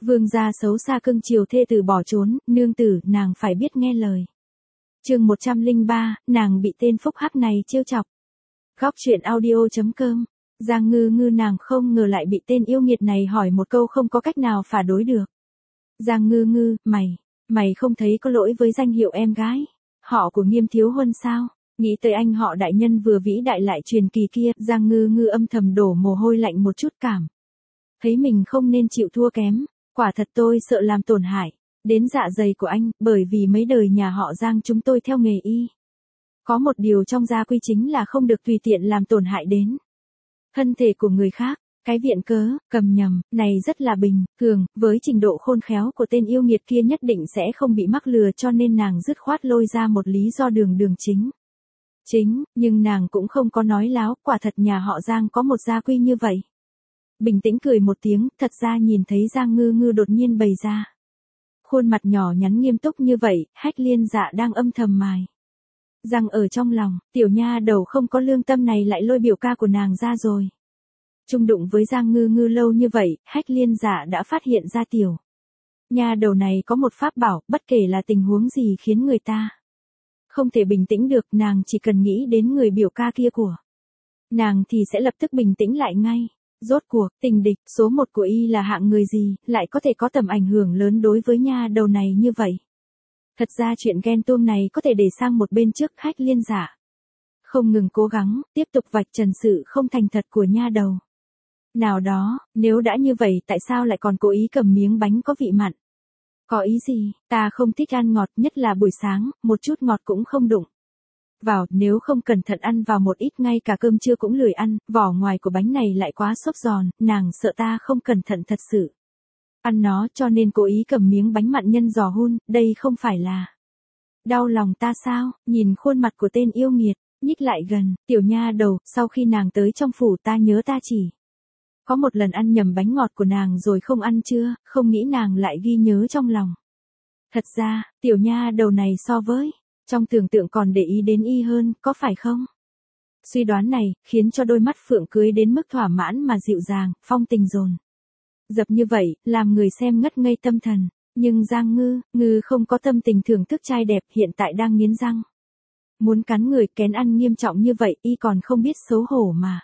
Vương gia xấu xa cưng chiều thê tử bỏ trốn, nương tử, nàng phải biết nghe lời. Chương 103, nàng bị tên phúc hắc này trêu chọc. Góc truyện audio.com. Giang Ngư Ngư nàng không ngờ lại bị tên yêu nghiệt này hỏi một câu không có cách nào phản đối được. Giang Ngư Ngư, mày không thấy có lỗi với danh hiệu em gái, họ của Nghiêm thiếu huân sao? Nghĩ tới anh họ đại nhân vừa vĩ đại lại truyền kỳ kia, Giang Ngư Ngư âm thầm đổ mồ hôi lạnh một chút cảm. Thấy mình không nên chịu thua kém, quả thật tôi sợ làm tổn hại đến dạ dày của anh, bởi vì mấy đời nhà họ Giang chúng tôi theo nghề y. Có một điều trong gia quy chính là không được tùy tiện làm tổn hại đến thân thể của người khác. Cái viện cớ, cầm nhầm, này rất là bình thường, với trình độ khôn khéo của tên yêu nghiệt kia nhất định sẽ không bị mắc lừa, cho nên nàng dứt khoát lôi ra một lý do đường chính, nhưng nàng cũng không có nói láo, quả thật nhà họ Giang có một gia quy như vậy. Bình tĩnh cười một tiếng, thật ra nhìn thấy Giang Ngư Ngư đột nhiên bày ra khuôn mặt nhỏ nhắn nghiêm túc như vậy, Hách Liên Dạ đang âm thầm mài răng ở trong lòng, tiểu nha đầu không có lương tâm này lại lôi biểu ca của nàng ra rồi. Chung đụng với Giang Ngư Ngư lâu như vậy, Hách Liên Dạ đã phát hiện ra tiểu nha đầu này có một pháp bảo, bất kể là tình huống gì khiến người ta không thể bình tĩnh được, nàng chỉ cần nghĩ đến người biểu ca kia của nàng thì sẽ lập tức bình tĩnh lại ngay. Rốt cuộc, tình địch số một của y là hạng người gì, lại có thể có tầm ảnh hưởng lớn đối với nha đầu này như vậy. Thật ra chuyện ghen tuông này có thể để sang một bên trước. Hách Liên Dạ không ngừng cố gắng, tiếp tục vạch trần sự không thành thật của nha đầu nào đó, nếu đã như vậy tại sao lại còn cố ý cầm miếng bánh có vị mặn? Có ý gì, ta không thích ăn ngọt, nhất là buổi sáng, một chút ngọt cũng không đụng vào, nếu không cẩn thận ăn vào một ít ngay cả cơm trưa cũng lười ăn, vỏ ngoài của bánh này lại quá xốp giòn, nàng sợ ta không cẩn thận thật sự ăn nó, cho nên cố ý cầm miếng bánh mặn nhân giò hun, đây không phải là đau lòng ta sao? Nhìn khuôn mặt của tên yêu nghiệt, nhích lại gần, tiểu nha đầu, sau khi nàng tới trong phủ ta nhớ ta chỉ có một lần ăn nhầm bánh ngọt của nàng rồi không ăn chưa, không nghĩ nàng lại ghi nhớ trong lòng. Thật ra, tiểu nha đầu này so với trong tưởng tượng còn để ý đến y hơn, có phải không? Suy đoán này, khiến cho đôi mắt Phượng Cưới đến mức thỏa mãn mà dịu dàng, phong tình dồn dập như vậy, làm người xem ngất ngây tâm thần. Nhưng Giang Ngư không có tâm tình thưởng thức trai đẹp, hiện tại đang nghiến răng muốn cắn người, kén ăn nghiêm trọng như vậy, y còn không biết xấu hổ mà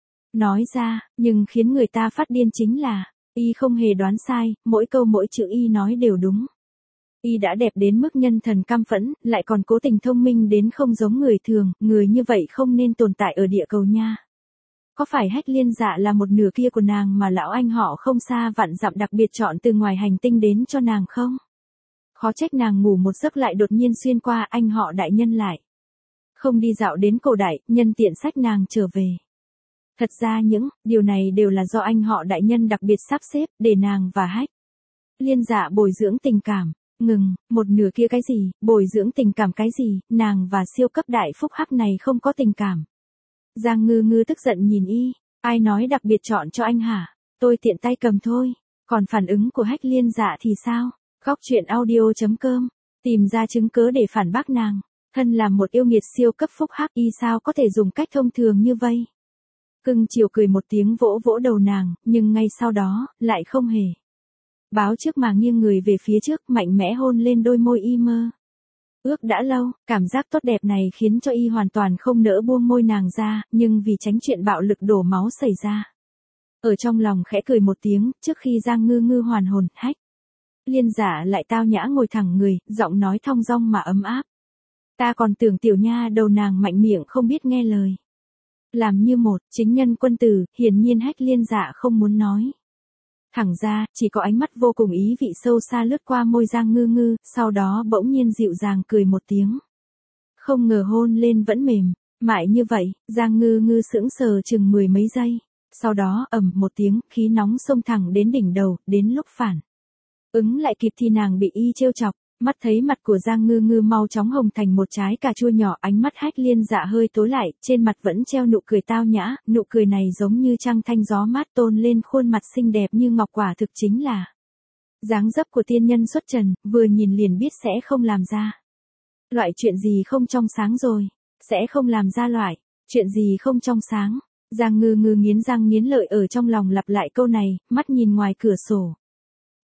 nói ra, nhưng khiến người ta phát điên chính là, y không hề đoán sai, mỗi câu mỗi chữ y nói đều đúng. Y đã đẹp đến mức nhân thần căm phẫn, lại còn cố tình thông minh đến không giống người thường, người như vậy không nên tồn tại ở địa cầu nha. Có phải Hách Liên Dạ là một nửa kia của nàng mà lão anh họ không xa vạn dặm đặc biệt chọn từ ngoài hành tinh đến cho nàng không? Khó trách nàng ngủ một giấc lại đột nhiên xuyên qua anh họ đại nhân lại không đi dạo đến cổ đại, nhân tiện xách nàng trở về. Thật ra những điều này đều là do anh họ đại nhân đặc biệt sắp xếp để nàng và Hách Liên Dạ bồi dưỡng tình cảm. Ngừng, một nửa kia cái gì, bồi dưỡng tình cảm cái gì, nàng và siêu cấp đại phúc hắc này không có tình cảm. Giang Ngư Ngư tức giận nhìn y, ai nói đặc biệt chọn cho anh hả? Tôi tiện tay cầm thôi, còn phản ứng của Hách Liên Dạ thì sao? Góc truyện audio.com, tìm ra chứng cớ để phản bác nàng, thân là một yêu nghiệt siêu cấp phúc hắc, y sao có thể dùng cách thông thường như vậy? Cưng chiều cười một tiếng vỗ vỗ đầu nàng, nhưng ngay sau đó, lại không hề báo trước mà nghiêng người về phía trước, mạnh mẽ hôn lên đôi môi y mơ ước đã lâu, cảm giác tốt đẹp này khiến cho y hoàn toàn không nỡ buông môi nàng ra, nhưng vì tránh chuyện bạo lực đổ máu xảy ra. Ở trong lòng khẽ cười một tiếng, trước khi Giang Ngư Ngư hoàn hồn, Hách Liên Dạ lại tao nhã ngồi thẳng người, giọng nói thong dong mà ấm áp. Ta còn tưởng tiểu nha đầu nàng mạnh miệng không biết nghe lời. Làm như một chính nhân quân tử, hiển nhiên Hách Liên Dạ không muốn nói thẳng ra, chỉ có ánh mắt vô cùng ý vị sâu xa lướt qua môi Giang Ngư Ngư, sau đó bỗng nhiên dịu dàng cười một tiếng. Không ngờ hôn lên vẫn mềm mại như vậy, Giang Ngư Ngư sững sờ chừng 10 mấy giây, sau đó ầm một tiếng, khí nóng xông thẳng đến đỉnh đầu, đến lúc phản ứng lại kịp thì nàng bị y trêu chọc. Mắt thấy mặt của Giang Ngư Ngư mau chóng hồng thành một trái cà chua nhỏ, ánh mắt Hách Liên Dạ hơi tối lại, trên mặt vẫn treo nụ cười tao nhã, nụ cười này giống như trăng thanh gió mát tôn lên khuôn mặt xinh đẹp như ngọc, quả thực chính là dáng dấp của tiên nhân xuất trần, vừa nhìn liền biết sẽ không làm ra loại chuyện gì không trong sáng rồi, sẽ không làm ra loại chuyện gì không trong sáng. Giang Ngư Ngư nghiến răng nghiến lợi ở trong lòng lặp lại câu này, mắt nhìn ngoài cửa sổ.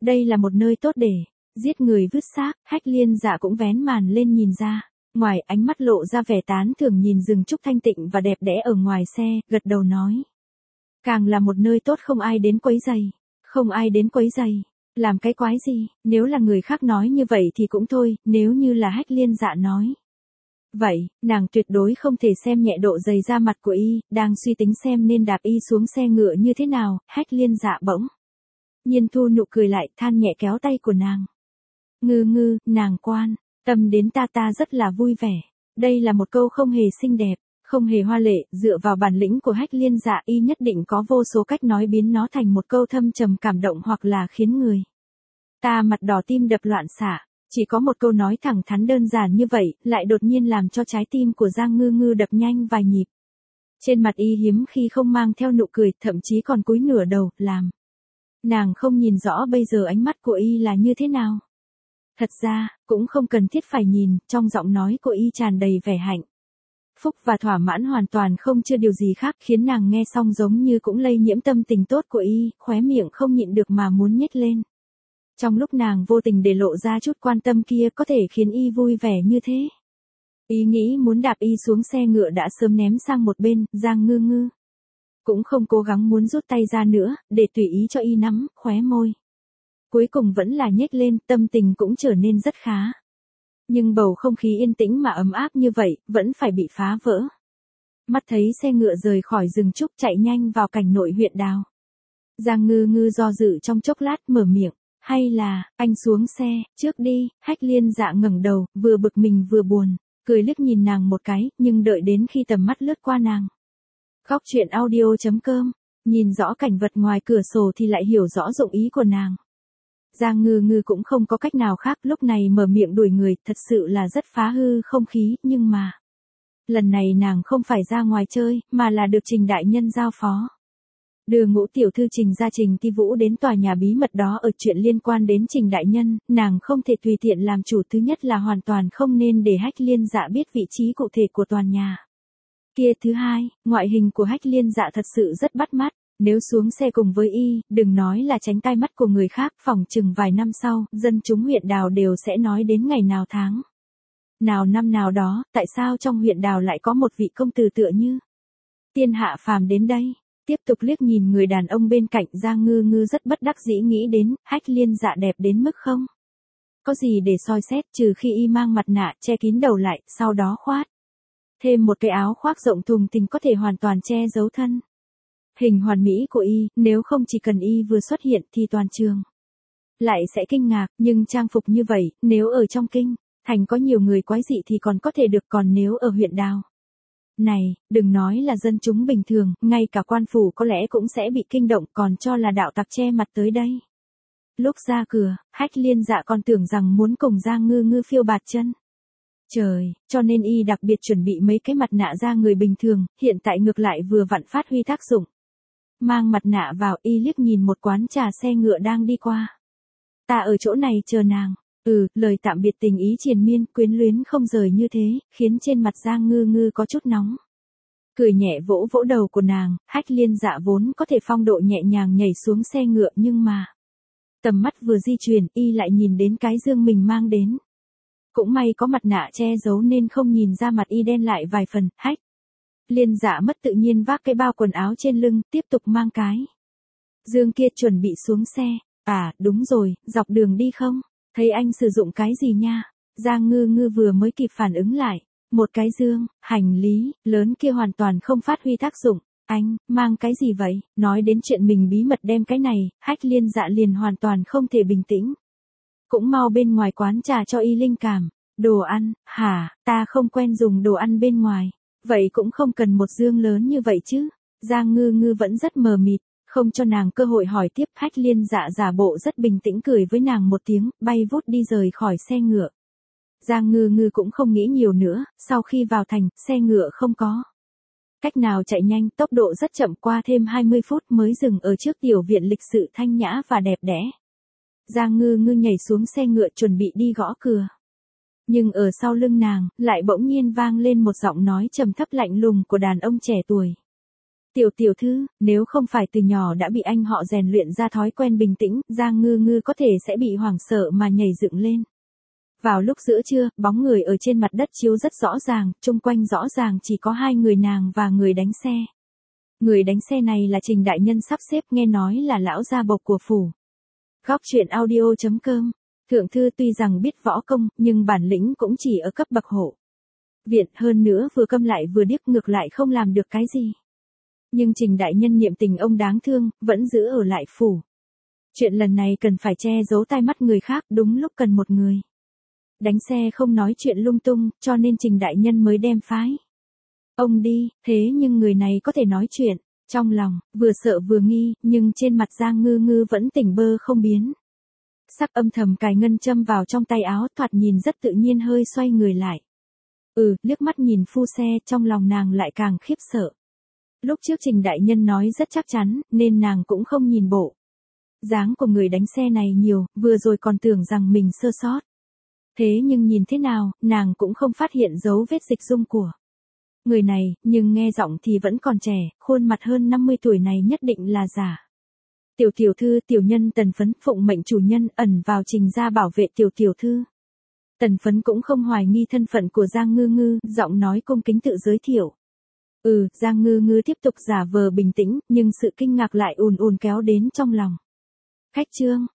Đây là một nơi tốt để giết người vứt xác, Hách Liên Dạ cũng vén màn lên nhìn ra. Ngoài, ánh mắt lộ ra vẻ tán thưởng nhìn rừng trúc thanh tịnh và đẹp đẽ ở ngoài xe, gật đầu nói. Càng là một nơi tốt không ai đến quấy rầy. Không ai đến quấy rầy. Làm cái quái gì, nếu là người khác nói như vậy thì cũng thôi, nếu như là Hách Liên Dạ nói. Vậy, nàng tuyệt đối không thể xem nhẹ độ dày da mặt của y, đang suy tính xem nên đạp y xuống xe ngựa như thế nào, Hách Liên Dạ bỗng nhiên thu nụ cười lại, than nhẹ kéo tay của nàng. Ngư ngư, nàng quan tâm đến ta rất là vui vẻ. Đây là một câu không hề xinh đẹp, không hề hoa lệ, dựa vào bản lĩnh của Hách Liên Dạ y nhất định có vô số cách nói biến nó thành một câu thâm trầm cảm động hoặc là khiến người ta mặt đỏ tim đập loạn xạ. Chỉ có một câu nói thẳng thắn đơn giản như vậy, lại đột nhiên làm cho trái tim của Giang Ngư Ngư đập nhanh vài nhịp. Trên mặt y hiếm khi không mang theo nụ cười, thậm chí còn cúi nửa đầu, làm nàng không nhìn rõ bây giờ ánh mắt của y là như thế nào. Thật ra, cũng không cần thiết phải nhìn, trong giọng nói của y tràn đầy vẻ hạnh phúc và thỏa mãn hoàn toàn không chưa điều gì khác, khiến nàng nghe xong giống như cũng lây nhiễm tâm tình tốt của y, khóe miệng không nhịn được mà muốn nhếch lên. Trong lúc nàng vô tình để lộ ra chút quan tâm kia có thể khiến y vui vẻ như thế. Ý nghĩ muốn đạp y xuống xe ngựa đã sớm ném sang một bên, Giang Ngư Ngư cũng không cố gắng muốn rút tay ra nữa, để tùy ý cho y nắm, khóe môi. Cuối cùng vẫn là nhếch lên, tâm tình cũng trở nên rất khá. Nhưng bầu không khí yên tĩnh mà ấm áp như vậy, vẫn phải bị phá vỡ. Mắt thấy xe ngựa rời khỏi rừng trúc chạy nhanh vào cảnh nội huyện đào. Giang Ngư Ngư do dự trong chốc lát mở miệng. Hay là, anh xuống xe, trước đi, Hách Liên Dạ ngẩng đầu, vừa bực mình vừa buồn, cười liếc nhìn nàng một cái, nhưng đợi đến khi tầm mắt lướt qua nàng. Góc truyện audio.com, nhìn rõ cảnh vật ngoài cửa sổ thì lại hiểu rõ dụng ý của nàng. Giang Ngư Ngư cũng không có cách nào khác, lúc này mở miệng đuổi người, thật sự là rất phá hư không khí, nhưng mà lần này nàng không phải ra ngoài chơi, mà là được Trình đại nhân giao phó. Đưa Ngũ tiểu thư Trình ra Trình Ti Vũ đến tòa nhà bí mật đó, ở chuyện liên quan đến Trình đại nhân, nàng không thể tùy tiện làm chủ, thứ nhất là hoàn toàn không nên để Hách Liên Dạ biết vị trí cụ thể của tòa nhà kia, thứ hai, ngoại hình của Hách Liên Dạ thật sự rất bắt mắt, nếu xuống xe cùng với y, đừng nói là tránh tai mắt của người khác, phỏng chừng vài năm sau, dân chúng huyện đào đều sẽ nói đến ngày nào tháng nào năm nào đó, tại sao trong huyện đào lại có một vị công tử tựa như Tiên Hạ Phàm đến đây. Tiếp tục liếc nhìn người đàn ông bên cạnh, Giang Ngư Ngư rất bất đắc dĩ nghĩ đến, Hách Liên Dạ đẹp đến mức không có gì để soi xét, trừ khi y mang mặt nạ che kín đầu lại, sau đó khoác thêm một cái áo khoác rộng thùng thình có thể hoàn toàn che giấu thân hình hoàn mỹ của y, nếu không chỉ cần y vừa xuất hiện thì toàn trường lại sẽ kinh ngạc, nhưng trang phục như vậy, nếu ở trong kinh thành có nhiều người quái dị thì còn có thể được, còn nếu ở huyện đào này, đừng nói là dân chúng bình thường, ngay cả quan phủ có lẽ cũng sẽ bị kinh động, còn cho là đạo tặc che mặt tới đây. Lúc ra cửa, Hách Liên Dạ còn tưởng rằng muốn cùng Giang Ngư Ngư phiêu bạt chân trời, cho nên y đặc biệt chuẩn bị mấy cái mặt nạ da người bình thường, hiện tại ngược lại vừa vặn phát huy tác dụng. Mang mặt nạ vào, y liếc nhìn một quán trà xe ngựa đang đi qua. Ta ở chỗ này chờ nàng. Lời tạm biệt tình ý triền miên, quyến luyến không rời như thế, khiến trên mặt Giang Ngư Ngư có chút nóng. Cười nhẹ vỗ vỗ đầu của nàng, Hách Liên Dạ vốn có thể phong độ nhẹ nhàng nhảy xuống xe ngựa, nhưng mà tầm mắt vừa di chuyển, y lại nhìn đến cái dương mình mang đến. Cũng may có mặt nạ che giấu nên không nhìn ra mặt y đen lại vài phần. Hách Liên Dạ mất tự nhiên vác cái bao quần áo trên lưng, tiếp tục mang cái dương kia chuẩn bị xuống xe. À, đúng rồi, dọc đường đi không? Thấy anh sử dụng cái gì nha? Giang Ngư Ngư vừa mới kịp phản ứng lại. Một cái dương, hành lý, lớn kia hoàn toàn không phát huy tác dụng. Anh, mang cái gì vậy? Nói đến chuyện mình bí mật đem cái này, Hách Liên Dạ liền hoàn toàn không thể bình tĩnh. Cũng mau bên ngoài quán trà cho y linh cảm. Đồ ăn, hả, ta không quen dùng đồ ăn bên ngoài. Vậy cũng không cần một dương lớn như vậy chứ. Giang Ngư Ngư vẫn rất mờ mịt. Không cho nàng cơ hội hỏi tiếp, Hách Liên Dạ giả bộ rất bình tĩnh cười với nàng một tiếng, bay vút đi rời khỏi xe ngựa. Giang Ngư Ngư cũng không nghĩ nhiều nữa, sau khi vào thành, xe ngựa không có cách nào chạy nhanh, tốc độ rất chậm, qua thêm 20 phút mới dừng ở trước tiểu viện lịch sự thanh nhã và đẹp đẽ. Giang Ngư Ngư nhảy xuống xe ngựa chuẩn bị đi gõ cửa. Nhưng ở sau lưng nàng, lại bỗng nhiên vang lên một giọng nói trầm thấp lạnh lùng của đàn ông trẻ tuổi. Tiểu thư, nếu không phải từ nhỏ đã bị anh họ rèn luyện ra thói quen bình tĩnh, Giang Ngư Ngư có thể sẽ bị hoảng sợ mà nhảy dựng lên. Vào lúc giữa trưa, bóng người ở trên mặt đất chiếu rất rõ ràng, chung quanh rõ ràng chỉ có hai người nàng và người đánh xe. Người đánh xe này là Trình đại nhân sắp xếp, nghe nói là lão gia bộc của phủ. Góc truyện audio.com. Thượng thư tuy rằng biết võ công, nhưng bản lĩnh cũng chỉ ở cấp bậc hộ viện, hơn nữa vừa câm lại vừa điếc, ngược lại không làm được cái gì. Nhưng Trình đại nhân niệm tình ông đáng thương, vẫn giữ ở lại phủ. Chuyện lần này cần phải che giấu tai mắt người khác, đúng lúc cần một người đánh xe không nói chuyện lung tung, cho nên Trình đại nhân mới đem phái ông đi. Thế nhưng người này có thể nói chuyện. Trong lòng vừa sợ vừa nghi, nhưng trên mặt Giang Ngư Ngư vẫn tỉnh bơ không biến. Sắc âm thầm cài ngân châm vào trong tay áo, thoạt nhìn rất tự nhiên, hơi xoay người lại. Liếc mắt nhìn phu xe, trong lòng nàng lại càng khiếp sợ. Lúc trước Trình đại nhân nói rất chắc chắn, nên nàng cũng không nhìn bộ dáng của người đánh xe này nhiều, vừa rồi còn tưởng rằng mình sơ sót. Thế nhưng nhìn thế nào, nàng cũng không phát hiện dấu vết dịch dung của người này, nhưng nghe giọng thì vẫn còn trẻ, khuôn mặt hơn 50 tuổi này nhất định là giả. Tiểu thư, tiểu nhân Tần Phấn phụng mệnh chủ nhân ẩn vào Trình gia bảo vệ tiểu thư. Tần Phấn cũng không hoài nghi thân phận của Giang Ngư Ngư, giọng nói cung kính tự giới thiệu. Giang Ngư Ngư tiếp tục giả vờ bình tĩnh, nhưng sự kinh ngạc lại ùn ùn kéo đến trong lòng. Khách trương,